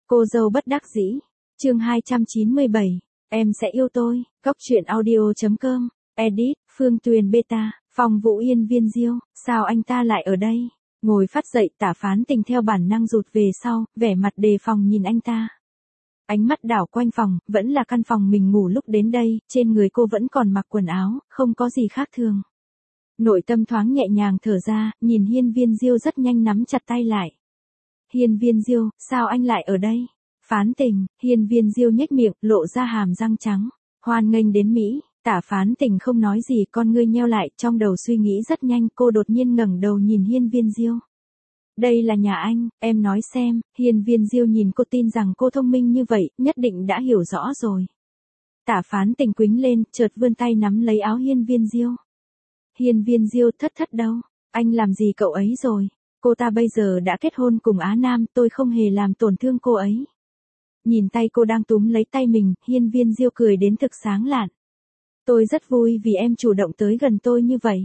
Cô dâu bất đắc dĩ. Chương 297. Em sẽ yêu tôi. Góc truyện audio.com. Edit, Phương Tuyền Beta, Phong Vũ Yên Viên Diêu, sao anh ta lại ở đây? Ngồi phát dậy, Tả Phán Tình theo bản năng rụt về sau, vẻ mặt đề phòng nhìn anh ta. Ánh mắt đảo quanh phòng, vẫn là căn phòng mình ngủ lúc đến đây, trên người cô vẫn còn mặc quần áo, không có gì khác thường. Nội tâm thoáng nhẹ nhàng thở ra, nhìn Hiên Viên Diêu rất nhanh nắm chặt tay lại. Hiên Viên Diêu, sao anh lại ở đây? Phán Tình, Hiên Viên Diêu nhếch miệng, lộ ra hàm răng trắng. Hoan nghênh đến Mỹ. Tả Phán Tình không nói gì, con ngươi nheo lại, trong đầu suy nghĩ rất nhanh, cô đột nhiên ngẩng đầu nhìn Hiên Viên Diêu. Đây là nhà anh, em nói xem. Hiên Viên Diêu nhìn cô, tin rằng cô thông minh như vậy, nhất định đã hiểu rõ rồi. Tả Phán Tình quĩnh lên, chợt vươn tay nắm lấy áo Hiên Viên Diêu. Hiên Viên Diêu thất đâu, anh làm gì cậu ấy rồi? Cô ta bây giờ đã kết hôn cùng Á Nam, tôi không hề làm tổn thương cô ấy. Nhìn tay cô đang túm lấy tay mình, Hiên Viên Diêu cười đến thực sáng lạn. Tôi rất vui vì em chủ động tới gần tôi như vậy.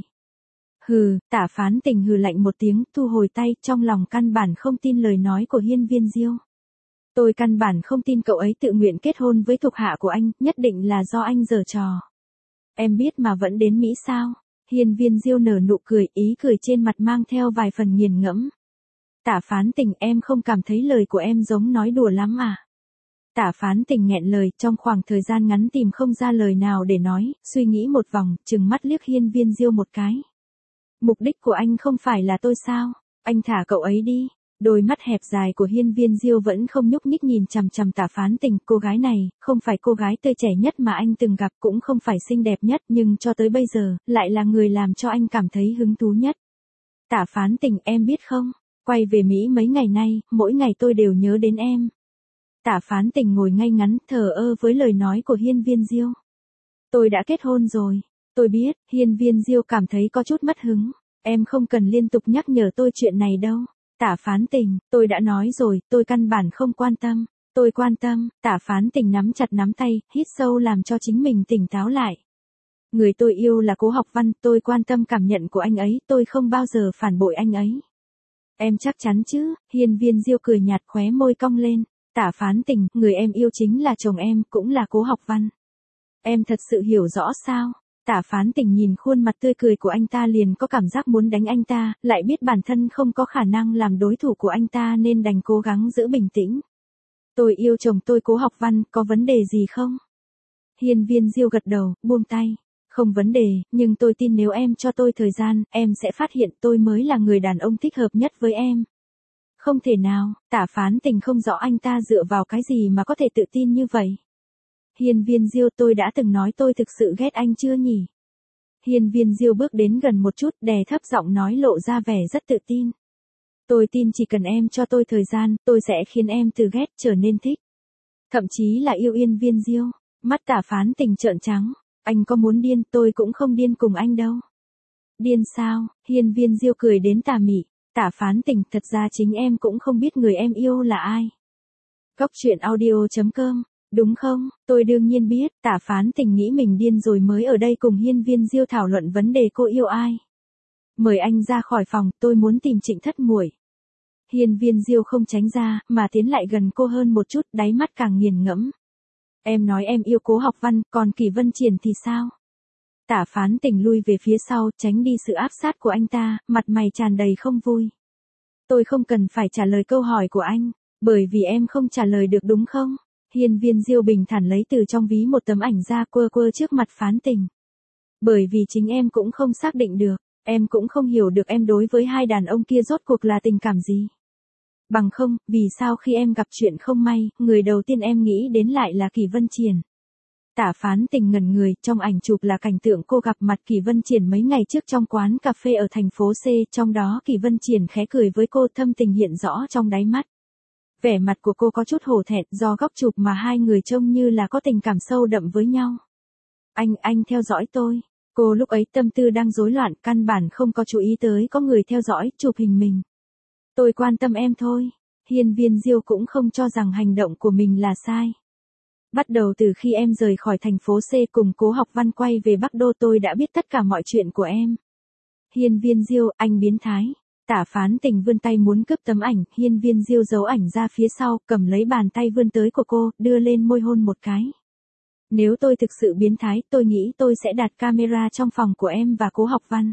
Hừ, Tả Phán Tình hừ lạnh một tiếng, thu hồi tay, trong lòng căn bản không tin lời nói của Hiên Viên Diêu. Tôi căn bản không tin cậu ấy tự nguyện kết hôn với thuộc hạ của anh, nhất định là do anh giở trò. Em biết mà vẫn đến Mỹ sao? Hiên Viên Diêu nở nụ cười, ý cười trên mặt mang theo vài phần nghiền ngẫm. Tả Phán Tình, em không cảm thấy lời của em giống nói đùa lắm à? Tả Phán Tình nghẹn lời, trong khoảng thời gian ngắn tìm không ra lời nào để nói, suy nghĩ một vòng, trừng mắt liếc Hiên Viên Diêu một cái. Mục đích của anh không phải là tôi sao? Anh thả cậu ấy đi. Đôi mắt hẹp dài của Hiên Viên Diêu vẫn không nhúc nhích nhìn chằm chằm Tả Phán Tình. Cô gái này, không phải cô gái tươi trẻ nhất mà anh từng gặp, cũng không phải xinh đẹp nhất, nhưng cho tới bây giờ, lại là người làm cho anh cảm thấy hứng thú nhất. Tả Phán Tình, em biết không? Quay về Mỹ mấy ngày nay, mỗi ngày tôi đều nhớ đến em. Tả Phán Tình ngồi ngay ngắn, thờ ơ với lời nói của Hiên Viên Diêu. Tôi đã kết hôn rồi. Tôi biết. Hiên Viên Diêu cảm thấy có chút mất hứng. Em không cần liên tục nhắc nhở tôi chuyện này đâu. Tả Phán Tình, tôi đã nói rồi, tôi căn bản không quan tâm. Tôi quan tâm. Tả Phán Tình nắm chặt nắm tay, hít sâu làm cho chính mình tỉnh táo lại. Người tôi yêu là Cố Học Văn, tôi quan tâm cảm nhận của anh ấy, tôi không bao giờ phản bội anh ấy. Em chắc chắn chứ? Hiên Viên Diêu cười nhạt, khóe môi cong lên. Tả Phán Tình, người em yêu chính là chồng em, cũng là Cố Học Văn. Em thật sự hiểu rõ sao? Tả Phán Tình nhìn khuôn mặt tươi cười của anh ta liền có cảm giác muốn đánh anh ta, lại biết bản thân không có khả năng làm đối thủ của anh ta nên đành cố gắng giữ bình tĩnh. Tôi yêu chồng tôi Cố Học Văn, có vấn đề gì không? Hiên Viên Diêu gật đầu, buông tay. Không vấn đề, nhưng tôi tin nếu em cho tôi thời gian, em sẽ phát hiện tôi mới là người đàn ông thích hợp nhất với em. Không thể nào. Tả Phán Tình không rõ anh ta dựa vào cái gì mà có thể tự tin như vậy. Hiên Viên Diêu, tôi đã từng nói tôi thực sự ghét anh chưa nhỉ? Hiên Viên Diêu bước đến gần một chút, đè thấp giọng nói, lộ ra vẻ rất tự tin. Tôi tin chỉ cần em cho tôi thời gian, tôi sẽ khiến em từ ghét trở nên thích. Thậm chí là yêu Hiên Viên Diêu. Mắt Tả Phán Tình trợn trắng. Anh có muốn điên, tôi cũng không điên cùng anh đâu. Điên sao? Hiên Viên Diêu cười đến tà mị. Tả Phán Tình, thật ra chính em cũng không biết người em yêu là ai. Góc truyện audio.com. Đúng không? Tôi đương nhiên biết. Tả Phán Tình nghĩ mình điên rồi mới ở đây cùng Hiên Viên Diêu thảo luận vấn đề cô yêu ai. Mời anh ra khỏi phòng, tôi muốn tìm Trịnh Thất Muội. Hiên Viên Diêu không tránh ra, mà tiến lại gần cô hơn một chút, đáy mắt càng nghiền ngẫm. Em nói em yêu Cố Học Văn, còn Kỷ Vân Triển thì sao? Tả Phán Tình lui về phía sau, tránh đi sự áp sát của anh ta, mặt mày tràn đầy không vui. Tôi không cần phải trả lời câu hỏi của anh, bởi vì em không trả lời được đúng không? Hiên Viên Diêu bình thản lấy từ trong ví một tấm ảnh ra, quơ quơ trước mặt Phán Tình. Bởi vì chính em cũng không xác định được, em cũng không hiểu được em đối với hai đàn ông kia rốt cuộc là tình cảm gì. Bằng không, vì sao khi em gặp chuyện không may, người đầu tiên em nghĩ đến lại là Kỷ Vân Triển. Tả Phán Tình ngẩn người, trong ảnh chụp là cảnh tượng cô gặp mặt Kỷ Vân Triển mấy ngày trước trong quán cà phê ở thành phố C, trong đó Kỷ Vân Triển khẽ cười với cô, thâm tình hiện rõ trong đáy mắt. Vẻ mặt của cô có chút hổ thẹn, do góc chụp mà hai người trông như là có tình cảm sâu đậm với nhau. Anh theo dõi tôi. Cô lúc ấy tâm tư đang rối loạn, căn bản không có chú ý tới có người theo dõi, chụp hình mình. Tôi quan tâm em thôi. Hiên Viên Diêu cũng không cho rằng hành động của mình là sai. Bắt đầu từ khi em rời khỏi thành phố C cùng Cố Học Văn quay về Bắc Đô, tôi đã biết tất cả mọi chuyện của em. Hiên Viên Diêu, anh biến thái. Tả Phán Tình vươn tay muốn cướp tấm ảnh, Hiên Viên Diêu giấu ảnh ra phía sau, cầm lấy bàn tay vươn tới của cô, đưa lên môi hôn một cái. Nếu tôi thực sự biến thái, tôi nghĩ tôi sẽ đặt camera trong phòng của em và Cố Học Văn.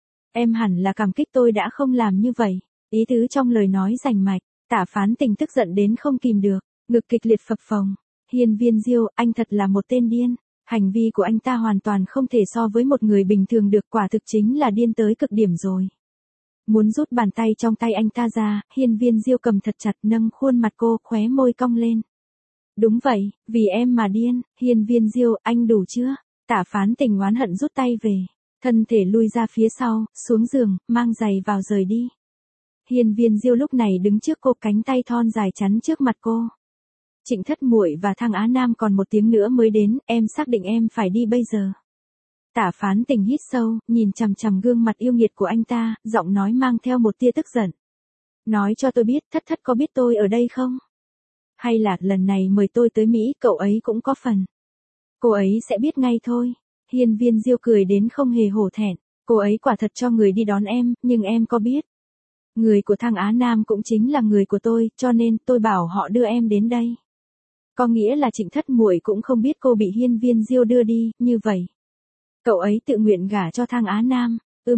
Em hẳn là cảm kích tôi đã không làm như vậy. Ý tứ trong lời nói rành mạch, Tả Phán Tình tức giận đến không kìm được, ngực kịch liệt phập phồng. Hiên Viên Diêu, anh thật là một tên điên. Hành vi của anh ta hoàn toàn không thể so với một người bình thường được, quả thực chính là điên tới cực điểm rồi. Muốn rút bàn tay trong tay anh ta ra, Hiên Viên Diêu cầm thật chặt nâng khuôn mặt cô, khóe môi cong lên. Đúng vậy, vì em mà điên, Hiên Viên Diêu, anh đủ chưa? Tả Phán Tình oán hận rút tay về, thân thể lui ra phía sau, xuống giường, mang giày vào rời đi. Hiên Viên Diêu lúc này đứng trước cô, cánh tay thon dài chắn trước mặt cô. Trịnh Thất Muội và Thang Á Nam còn 1 tiếng nữa mới đến, em xác định em phải đi bây giờ. Tả Phán Tình hít sâu, nhìn chằm chằm gương mặt yêu nghiệt của anh ta, giọng nói mang theo một tia tức giận. Nói cho tôi biết, Thất Thất có biết tôi ở đây không? Hay là lần này mời tôi tới Mỹ, cậu ấy cũng có phần. Cô ấy sẽ biết ngay thôi. Hiên Viên Diêu cười đến không hề hổ thẹn. Cô ấy quả thật cho người đi đón em, nhưng em có biết. Người của Thang Á Nam cũng chính là người của tôi, cho nên tôi bảo họ đưa em đến đây. Có nghĩa là Trịnh Thất Muội cũng không biết cô bị Hiên Viên Diêu đưa đi, như vậy. Cậu ấy tự nguyện gả cho Thang Á Nam.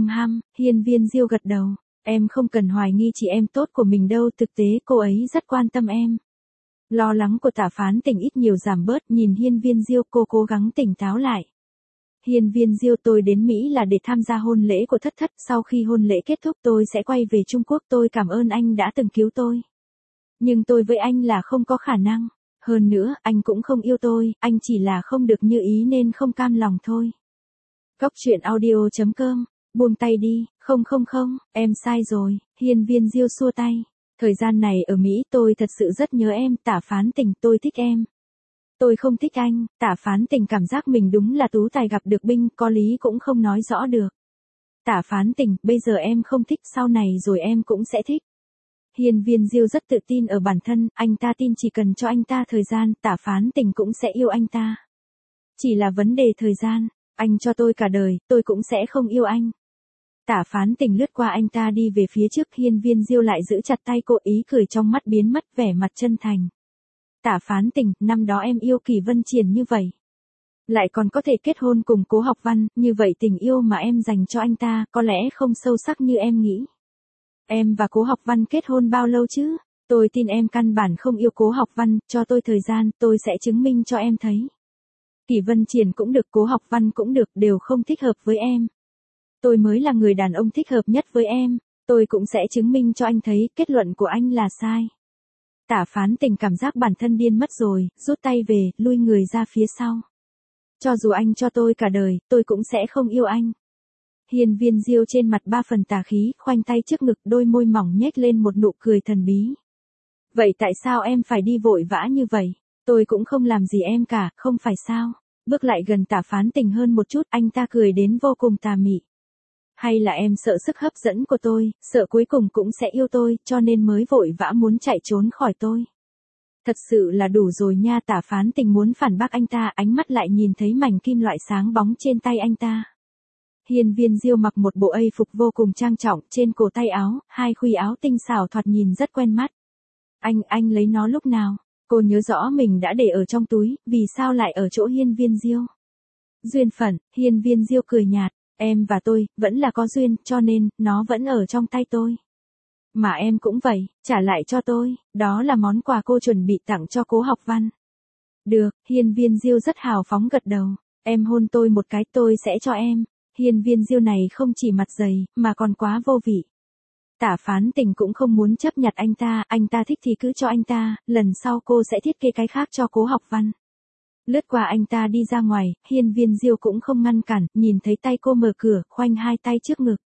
Hiên Viên Diêu gật đầu. Em không cần hoài nghi chị em tốt của mình đâu, thực tế cô ấy rất quan tâm em. Lo lắng của Tả Phán Tình ít nhiều giảm bớt, nhìn Hiên Viên Diêu, cô cố gắng tỉnh táo lại. Hiên Viên Diêu, tôi đến Mỹ là để tham gia hôn lễ của Thất Thất, sau khi hôn lễ kết thúc tôi sẽ quay về Trung Quốc, tôi cảm ơn anh đã từng cứu tôi. Nhưng tôi với anh là không có khả năng. Hơn nữa, anh cũng không yêu tôi, anh chỉ là không được như ý nên không cam lòng thôi. Cóc truyện audio.com, buông tay đi, không, em sai rồi, Hiên Viên Diêu xua tay. Thời gian này ở Mỹ tôi thật sự rất nhớ em, Tả Phán Tình, tôi thích em. Tôi không thích anh, Tả Phán Tình cảm giác mình đúng là tú tài gặp được binh, có lý cũng không nói rõ được. Tả Phán Tình, bây giờ em không thích, sau này rồi em cũng sẽ thích. Hiên Viên Diêu rất tự tin ở bản thân, anh ta tin chỉ cần cho anh ta thời gian, Tả Phán Tình cũng sẽ yêu anh ta. Chỉ là vấn đề thời gian, anh cho tôi cả đời, tôi cũng sẽ không yêu anh. Tả Phán Tình lướt qua anh ta đi về phía trước, Hiên Viên Diêu lại giữ chặt tay cô, ý cười trong mắt biến mất, vẻ mặt chân thành. Tả Phán Tình, năm đó em yêu Kỷ Vân Triển như vậy. Lại còn có thể kết hôn cùng Cố Học Văn, như vậy tình yêu mà em dành cho anh ta, có lẽ không sâu sắc như em nghĩ. Em và Cố Học Văn kết hôn bao lâu chứ? Tôi tin em căn bản không yêu Cố Học Văn, cho tôi thời gian, tôi sẽ chứng minh cho em thấy. Kỷ Vân Triển cũng được, Cố Học Văn cũng được, đều không thích hợp với em. Tôi mới là người đàn ông thích hợp nhất với em, tôi cũng sẽ chứng minh cho anh thấy, kết luận của anh là sai. Tả Phán Tình cảm giác bản thân điên mất rồi, rút tay về, lui người ra phía sau. Cho dù anh cho tôi cả đời, tôi cũng sẽ không yêu anh. Hiên Viên Diêu trên mặt 3 phần tà khí, khoanh tay trước ngực, đôi môi mỏng nhếch lên một nụ cười thần bí. Vậy tại sao em phải đi vội vã như vậy? Tôi cũng không làm gì em cả, không phải sao? Bước lại gần Tả Phán Tình hơn một chút, anh ta cười đến vô cùng tà mị. Hay là em sợ sức hấp dẫn của tôi, sợ cuối cùng cũng sẽ yêu tôi, cho nên mới vội vã muốn chạy trốn khỏi tôi. Thật sự là đủ rồi nha. Tả Phán Tình muốn phản bác anh ta, ánh mắt lại nhìn thấy mảnh kim loại sáng bóng trên tay anh ta. Hiên Viên Diêu mặc một bộ y phục vô cùng trang trọng, trên cổ tay áo, 2 khuy áo tinh xảo thoạt nhìn rất quen mắt. Anh lấy nó lúc nào? Cô nhớ rõ mình đã để ở trong túi, vì sao lại ở chỗ Hiên Viên Diêu? Duyên phận, Hiên Viên Diêu cười nhạt, em và tôi, vẫn là có duyên, cho nên, nó vẫn ở trong tay tôi. Mà em cũng vậy, trả lại cho tôi, đó là món quà cô chuẩn bị tặng cho Cố Học Văn. Được, Hiên Viên Diêu rất hào phóng gật đầu, em hôn tôi một cái tôi sẽ cho em. Hiên Viên Diêu này không chỉ mặt dày, mà còn quá vô vị. Tả Phán Tình cũng không muốn chấp nhặt anh ta thích thì cứ cho anh ta, lần sau cô sẽ thiết kế cái khác cho Cố Học Văn. Lướt qua anh ta đi ra ngoài, Hiên Viên Diêu cũng không ngăn cản, nhìn thấy tay cô mở cửa, khoanh 2 tay trước ngực.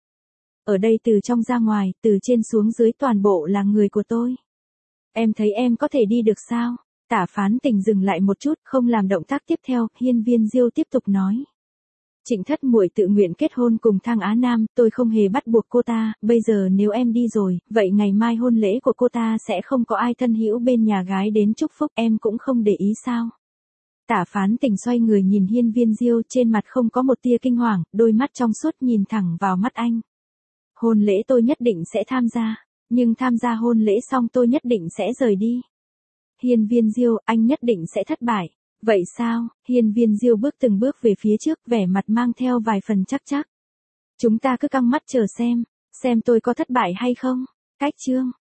Ở đây từ trong ra ngoài, từ trên xuống dưới toàn bộ là người của tôi. Em thấy em có thể đi được sao? Tả Phán Tình dừng lại một chút, không làm động tác tiếp theo, Hiên Viên Diêu tiếp tục nói. Trịnh Thất Muội tự nguyện kết hôn cùng Thang Á Nam, tôi không hề bắt buộc cô ta, bây giờ nếu em đi rồi, vậy ngày mai hôn lễ của cô ta sẽ không có ai thân hữu bên nhà gái đến chúc phúc, em cũng không để ý sao? Tả Phán Tình xoay người nhìn Hiên Viên Diêu, trên mặt không có một tia kinh hoàng, đôi mắt trong suốt nhìn thẳng vào mắt anh. Hôn lễ tôi nhất định sẽ tham gia, nhưng tham gia hôn lễ xong tôi nhất định sẽ rời đi. Hiên Viên Diêu, anh nhất định sẽ thất bại. Vậy sao? Hiên Viên Diêu bước từng bước về phía trước, vẻ mặt mang theo vài phần chắc chắc. Chúng ta cứ căng mắt chờ xem tôi có thất bại hay không. Cách chương